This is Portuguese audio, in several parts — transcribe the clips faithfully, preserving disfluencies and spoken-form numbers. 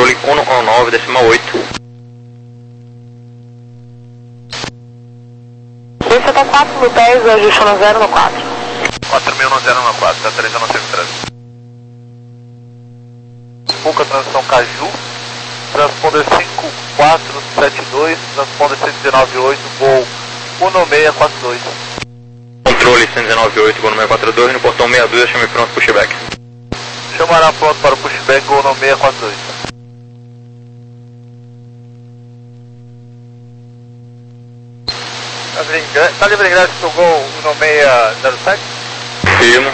controle cento e nove, decimal oito. Você tá quatro mil pés, ajuste no zero no quatro. quatro mil no zero no quatro, tá três anos trânsito. Puca, transição Caju, transponder cinco quatro sete dois, transponder cento e dezenove oito, voo cento e seis quatro dois. Controle cento e dezenove oito, voo no seis quatro dois, no portão sessenta e dois, chame pronto, pushback. Chamará pronto para o pushback, voo no seis quatro dois. Tá livre de ingresso pro gol no seis zero sete? Firmo.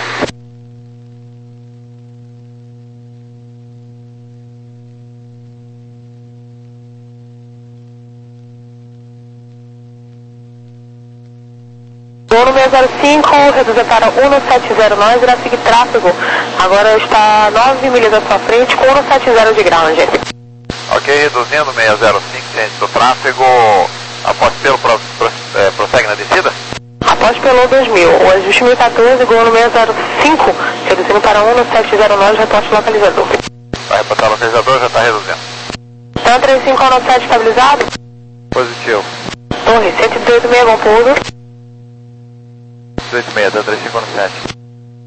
Voo no seis zero cinco, reduzir para cento e setenta, nós irá seguir tráfego. Agora está nove milhas à sua frente com cento e setenta de ground. Ok, reduzindo seis zero cinco, ciente do tráfego. Após pelo pro, pro, é, prossegue na descida? Após pelo dois mil, o ajuste mil e quatorze, gol no seis zero cinco, reduzindo para cento e setenta, nós reporte localizador. Vai reportar o localizador, já está reduzindo. Então trinta e cinco nove sete estabilizado? Positivo. Torre cento e dezoito, meia, bom pouso. dezoito seis, trinta e cinco sete.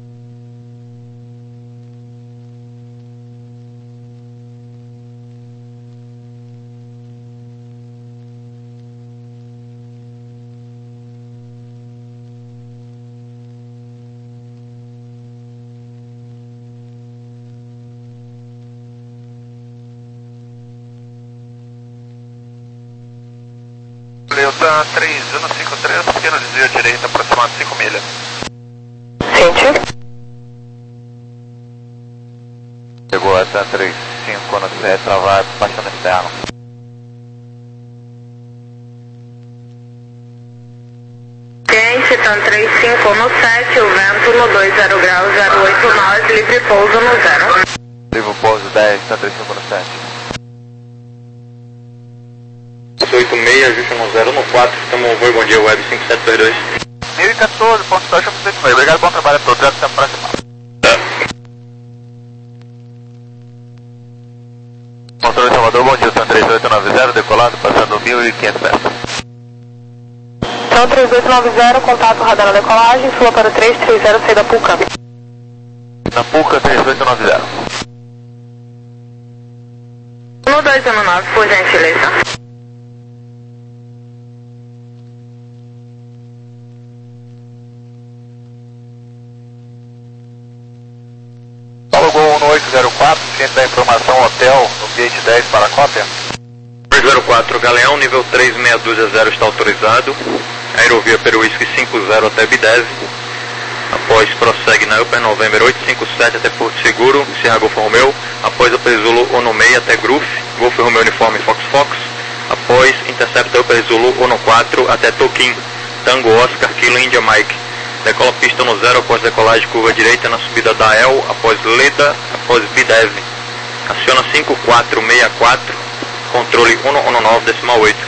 Leutan três um cinco três, pequeno desvio à direita, aproximado cinco milhas. Sente. Chegou a três cinco no sete, travar baixando externo. Ciente, Tan três cinco no sete, o vento no dois zero graus, zero oito nós, livre pouso no zero. Livre pouso dez, Tan três cinco no sete. oito seis, ajuste no zero no quatro, estamos voo, bom dia, web cinco sete dois dois. mil e quatorze, ponto dois, chama oito seis. Obrigado, bom trabalho a todos, já estamos próximo. Controle Salvador, bom dia, Tan três oito nove zero, decolado, passando mil e quinhentos metros. Então três oito nove zero, contato radar na decolagem, fila para o três três zero, saída Puca. Na Puca, três oito nove zero. um dois um nove, por gentileza. Paulo Gol um oito zero quatro, ciente da informação, hotel, no gate dez para a cópia. dois zero quatro, Galeão, nível três meia dúzia zero está autorizado. Aerovia Peruísque cinco zero até Bidese. Após prossegue na Upper November oito cinco sete até Porto Seguro, Sierra Golf Romeo. Após Upper Zulu Ono seis até Groof, Golf Romeo Uniforme Fox Fox. Após intercepta Upper Zulu Ono quatro até Toquim, Tango Oscar, Kilo India Mike. Decola pista no zero após decolagem curva direita na subida da El, após Leda, após Bideve. Aciona cinco quatro seis quatro, controle cento e nove, decimal oito.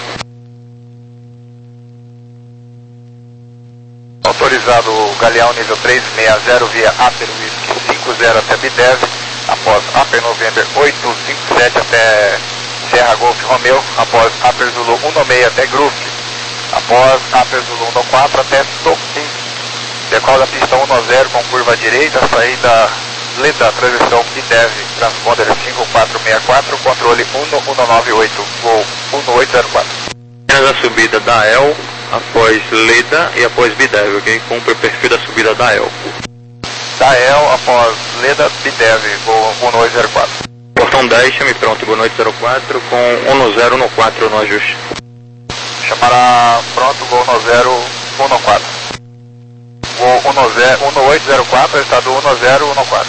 Autorizado o Galeão nível três seis zero via Upper Whisky cinco zero até Bideve, após Upper November oito cinco sete até Sierra Golf Romeo, após Upper Zulu um seis até Groof, após Upper Zulu um quatro até Toquim. Decola pista um zero com curva direita, saída Leda, transição Bideve, transponder cinco quatro seis quatro, controle cento e nove oito, voo um oito zero quatro. A subida da El, após Leda e após Bideve, ok? Cumpre o perfil da subida da El. Da El, após Leda, Bideve, voo um oito zero quatro. Portão dez, chame pronto, boa noite zero quatro, com um zero no quatro no ajuste. Chamará pronto, voo um zero um quatro. Voo um oito zero quatro, estado um zero um quatro.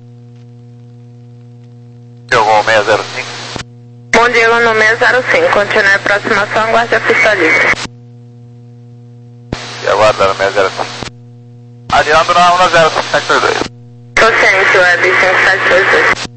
Jogou seis zero cinco. Bom dia, no seis zero cinco, continue a aproximação, aguarde a pista livre. E aguarda no seis zero cinco. Adiando na um zero cinco sete dois dois. Tô ciente, web cinco sete dois dois.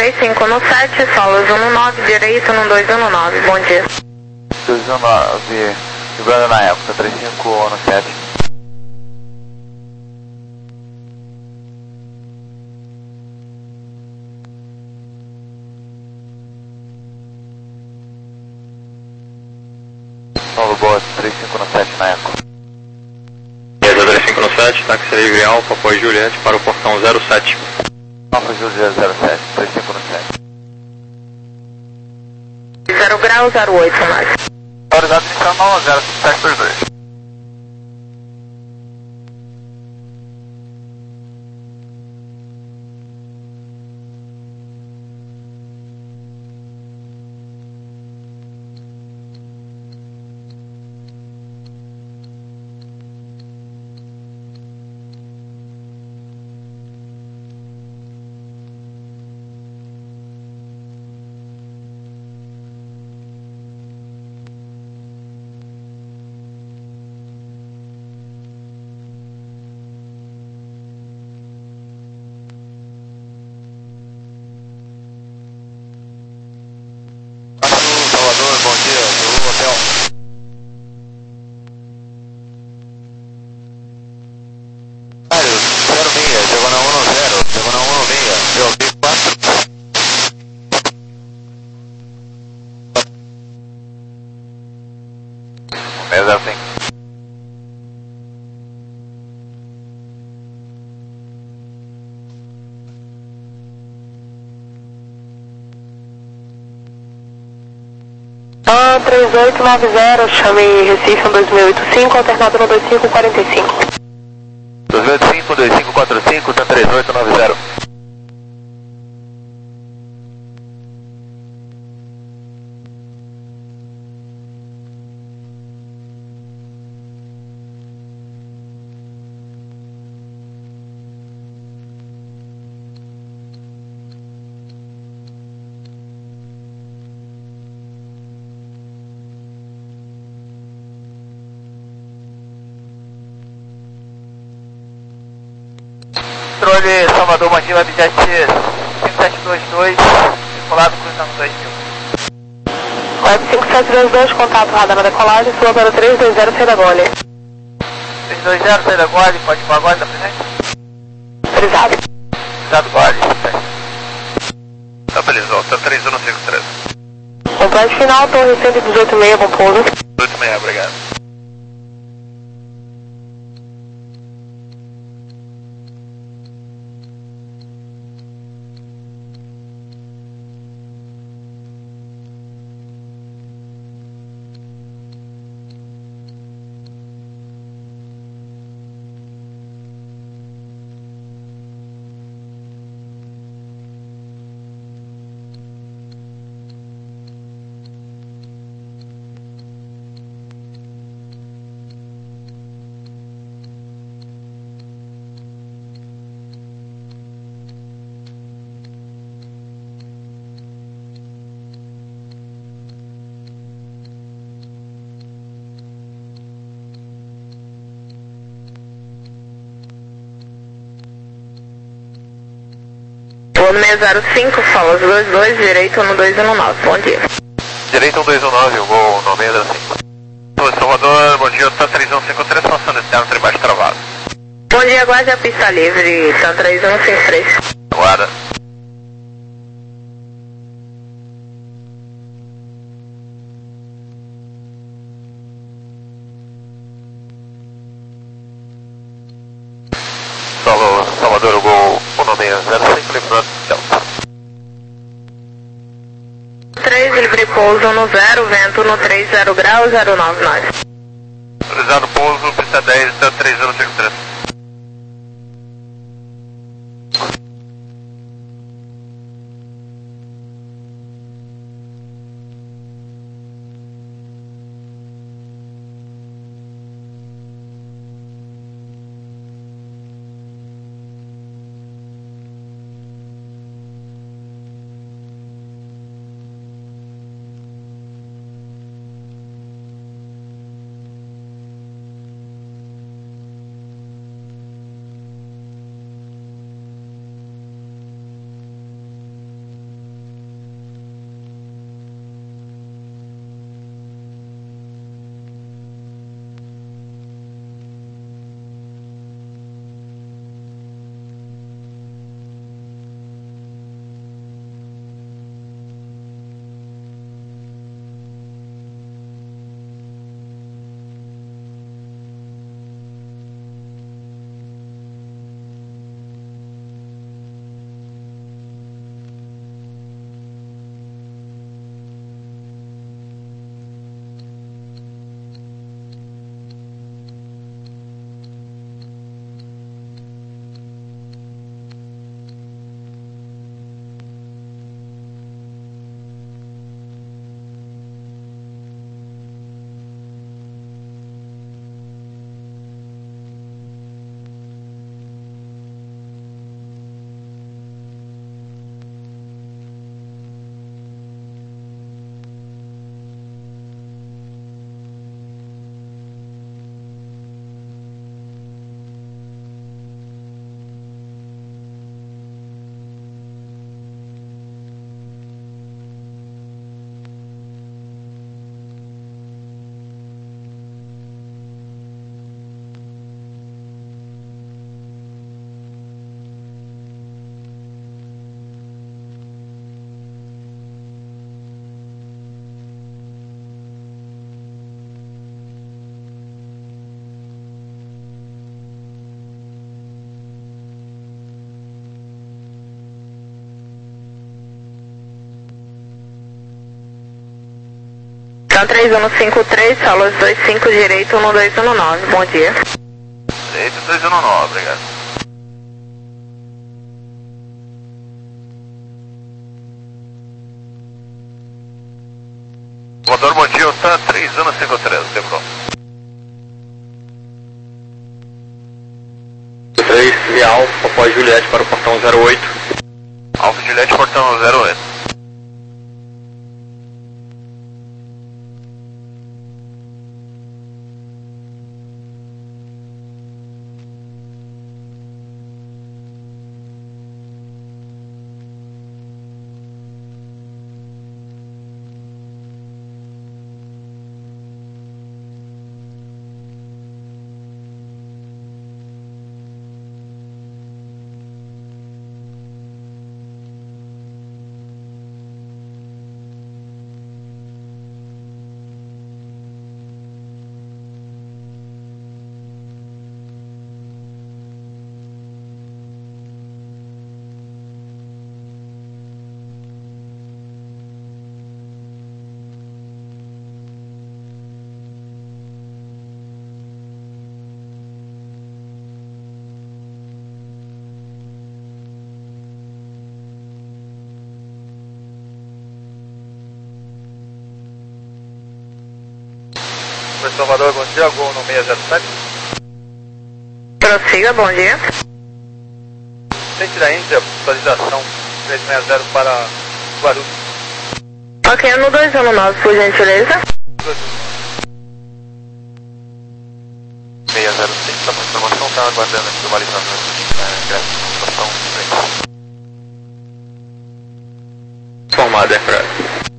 três cinco um sete, solos um nove, direito no dois um nove, bom dia. dois um nove, vibrando na época, três cinco um sete. Solo boa, três cinco um sete na época. três cinco um sete, táxi livre Alfa, apoio Juliette para o portão zero sete. Alfa Juliette zero sete, três cinco um sete. zero grau, zero oito, mais. Autorizado inicial zero cinco sete dois dois. Salvador, bom dia, do hotel. zero seis, diagonal um zero, diagonal um seis, eu vi quatro. É zero cinco. Ah, três oito nove zero, chame Recife um dois mil e oitenta e cinco, alternado no dois cinco quatro cinco. dois mil e oitenta e cinco, dois cinco quatro cinco, tá três oito nove zero. Controle Salvador, bom dia, Webjet cinco sete dois dois, circulado cruzando dois mil. Web cinco sete dois dois, contato radar na decolagem, sua para três dois zero, saída Gole. três dois zero, saída Gole, pode ir com a Gole, tá presente? Frisado. Frisado Gole, tá beleza, volta três um cinco três. Complete final, torre cento e dezoito e seis, bom pouso. dezoito e seis, obrigado. Volume zero cinco, solos dois dois, direito no dois um nove, bom dia. Direito um dois um nove, voo nove zero cinco. Oi, Salvador, bom dia, tá três um cinco três, passando esse ano, trem baixo travado. Bom dia, aguarde a pista livre, tá três um cinco três. Aguarda. Solo, Salvador, gol um nove zero cinco, livrando Delta. três, livre pouso no zero, vento no três zero grau, zero nove nove. Autorizado pouso, pista dez, da três zero cinco três. Então três um cinco três, salas dois cinco direito, um dois um nove, bom dia. Direito dois um nove, obrigado. Voador, bom dia, tá três um cinco três, lembrou. três, via Alfa, após Juliette para o portão zero oito. Alfa Juliette, portão zero oito. Oi, Salvador, bom dia, Gol no seis zero sete. Prossiga, bom dia. Frente da Índia, atualização três seis zero para Guarulhos. Ok, no dois um nove, por gentileza. seis zero seis, está com informação, está aguardando aqui o balizador. Formado, é pra...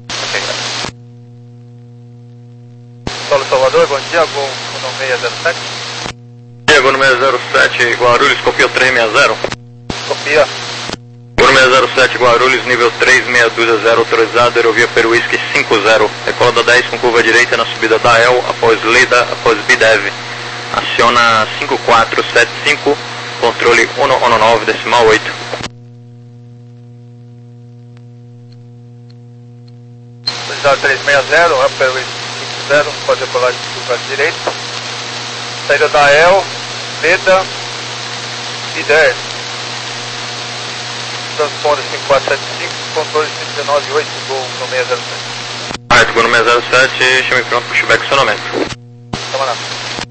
Solo Salvador, bom dia, Gol no seis zero sete. Diego no seis zero sete, Guarulhos, copia três seis zero. Copia. Gol no seis zero sete, Guarulhos, nível três, meia dúzia zero, autorizado, aerovia Peruísque cinco zero. Decola da dez com curva direita na subida da El, após Leda, após Bidev. Aciona cinco quatro sete cinco, controle um um nove, decimal oito. Autorizado três seis zero, Peruísque cinco zero, pode decolar de curva direita. Saída da El, Leda, Bidev. Transponder cinco quatro sete cinco, controle cinco nove oito, Gol no seis zero sete. Correto, Gol no seis zero sete, chame pronto para o pushback acionamento. Tamo lá.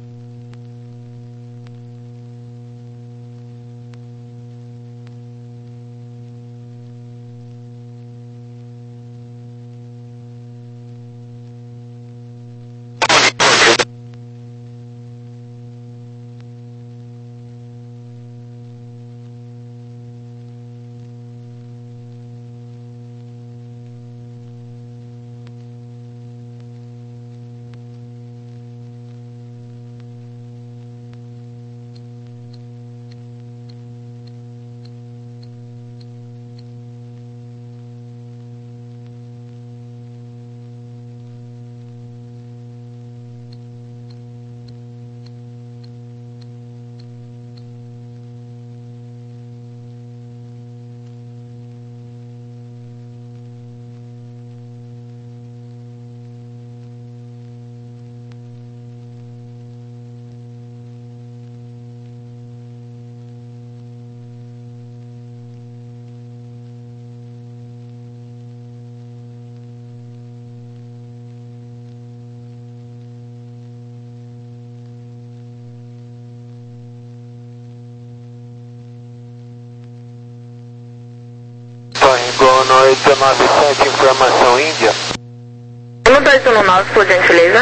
Gol no oito nove sete, informação Índia. um dois um nove, por gentileza.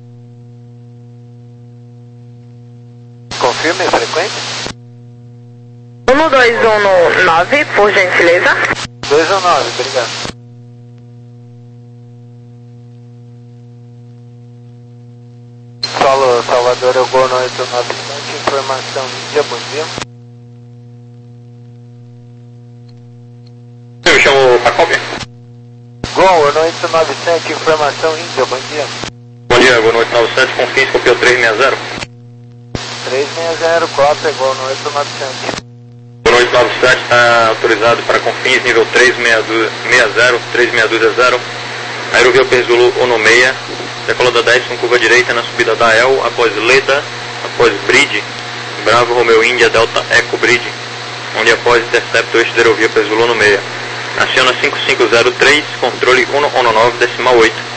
Confirme a frequência. um dois um nove, por gentileza. dois um nove, obrigado. Solo Salvador, eu Gol no oito nove sete, informação Índia, bom dia. Eu chamo a cópia. Gol no oito nove sete, informação Índia, bom dia. Bom dia, Gol no oito nove sete, Confins, copiou três seis zero. três seis zero, cópia, Gol no oito nove sete. Gol no oito nove sete está autorizado para Confins, nível três seis zero, três seis zero, aerovia Perzulu um seis, Decolada dez com curva direita na subida da El, após Leda, após Bridge, Bravo Romeo India Delta Eco Bridge, onde após intercepto eixo de aerovia para Zulu no meia. Aciona cinco cinco zero três, controle cento e nove decimal oito.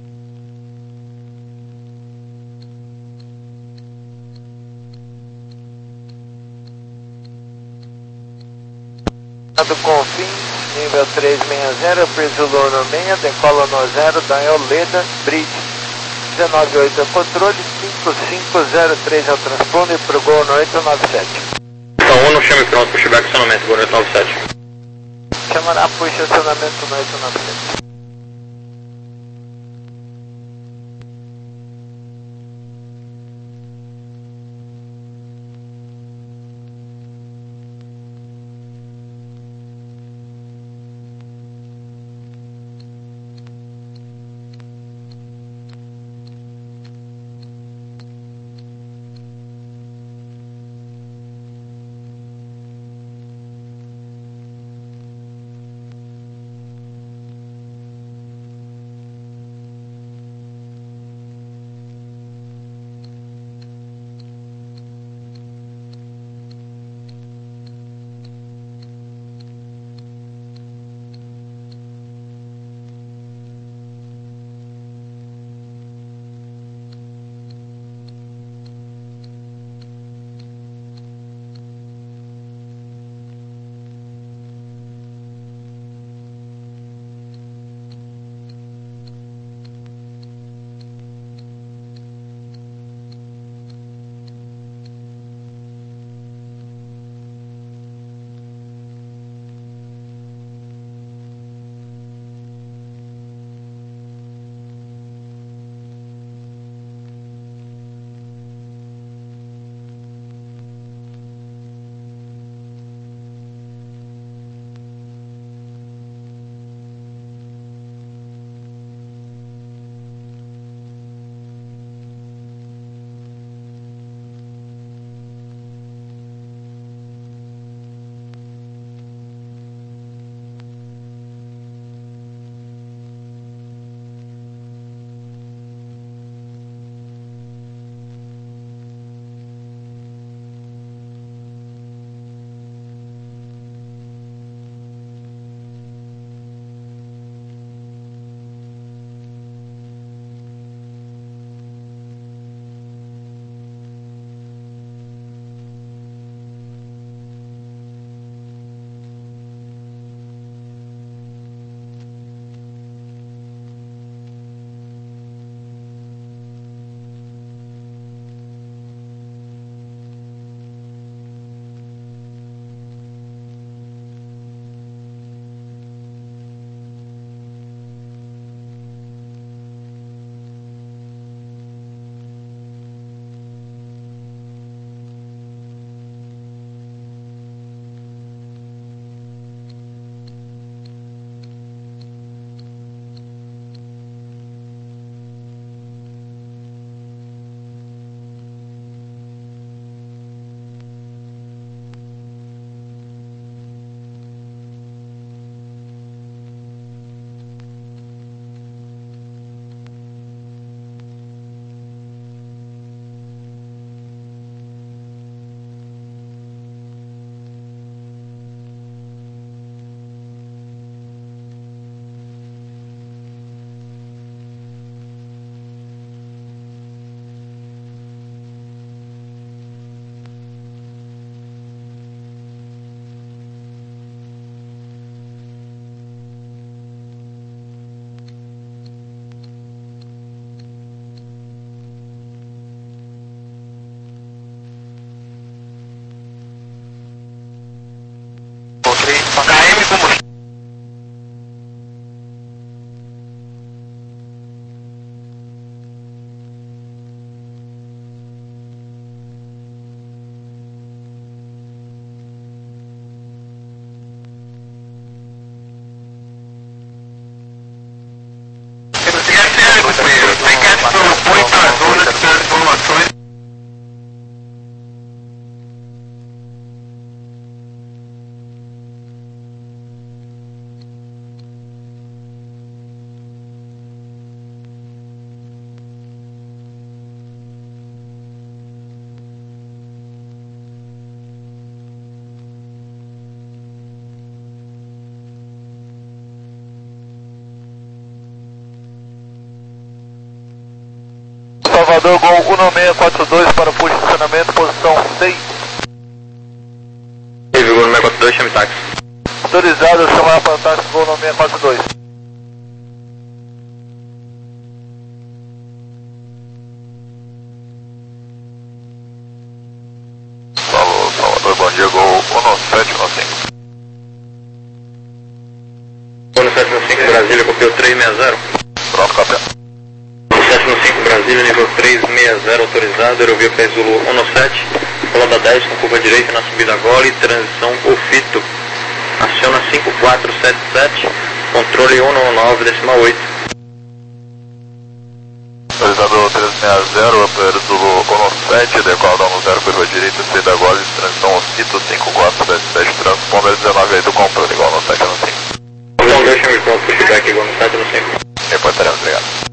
Do Confins, nível trezentos e sessenta, Zulu no meia, decola no zero da Eoleda, Bridge. dezenove oito é o controle, cinco cinco zero três é o transponder para o Gol no oito nove sete. Então, Uno, chame pronto, pushback acionamento, Gol no oito nove sete. Chamará puxa acionamento no oito nove sete. Elevador Gol um nove seis quatro dois para push de estacionamento, posição seis. Gol um nove seis quatro dois, chame táxi. Autorizado, chamar para o táxi Gol um nove seis quatro dois. Alô, Salvador, bom dia, Gol um nove sete nove cinco. um nove sete nove cinco, Brasília, copiou três seis zero. Pronto, café. sete nove cinco, Brasília, nível três seis zero, autorizado, aerovia P Zulu um nove sete, colada dez com curva direita na subida Gole, transição Ofito. Aciona cinco quatro sete sete, controle um nove nove decimal oito. Autorizado três seis zero, P Zulu um nove sete, decola down zero, curva direita, subida Gole, transição Ofito cinco quatro sete sete, transponder dezenove oito, controle igual no sete nove cinco. Então deixa-me pronto, pushback igual no sete nove cinco. Reportaremos, obrigado.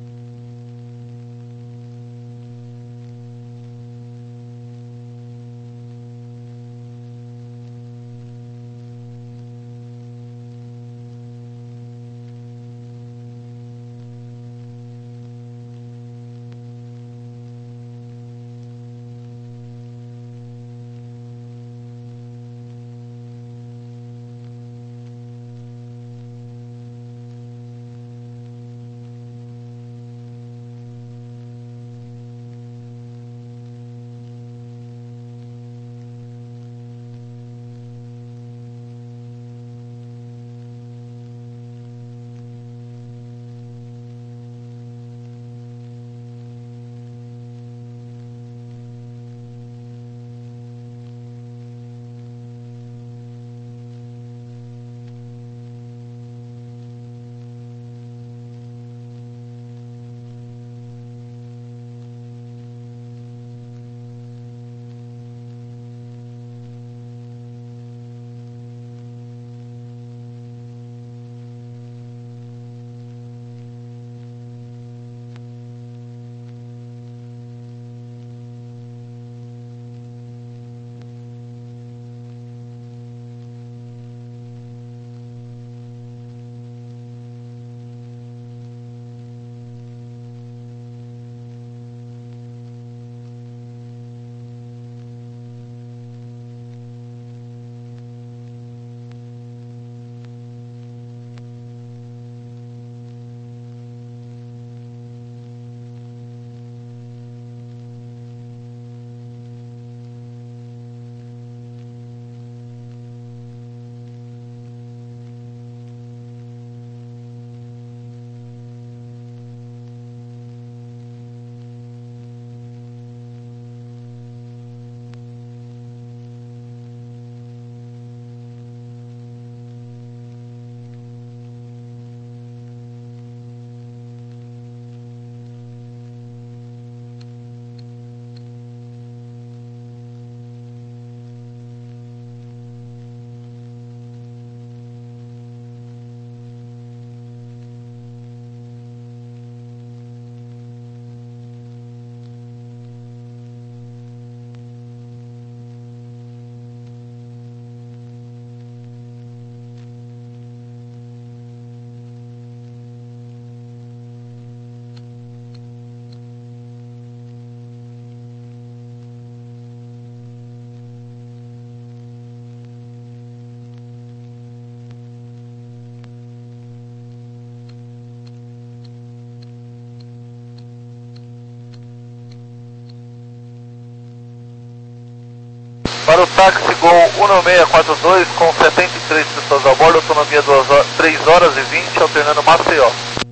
Para o táxi Gol um nove seis quatro dois com setenta e três pessoas a bordo, autonomia três horas e vinte, alternando Maceió.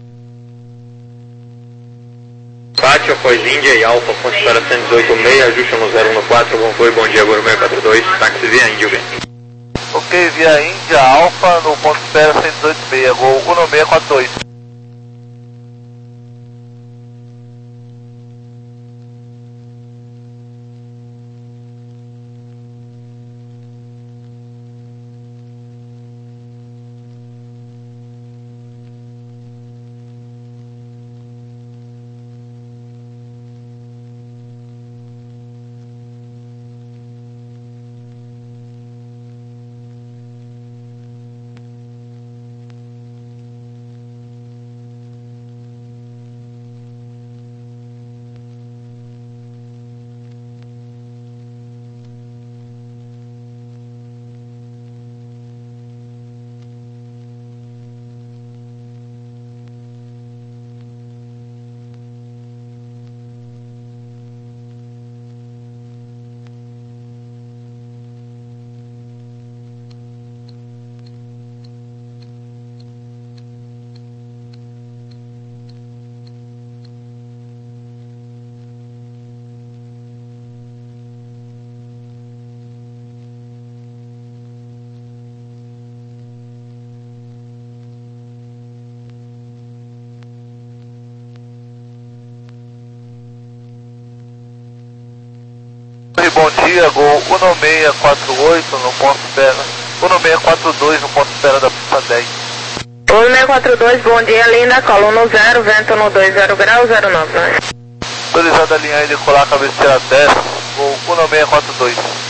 Pátio após Índia e Alfa, ponte para cento e dezoito seis, ajuste no zero um quatro, bom voo, bom dia, Gol seis quatro dois, táxi via Índia, vem. Ok, via Índia, Alfa, no ponto de espera cento e dezoito seis, Gol um nove seis quatro dois. Oi, bom dia, Gol um seis quatro oito no ponto espera, um seis quatro dois no ponto espera da pista dez. um seis quatro dois, bom dia, linda, cola no zero, vento no dois zero graus, zero nove. Autorizada a linha aí, decolar, cabeceira dez, Gol um seis quatro dois.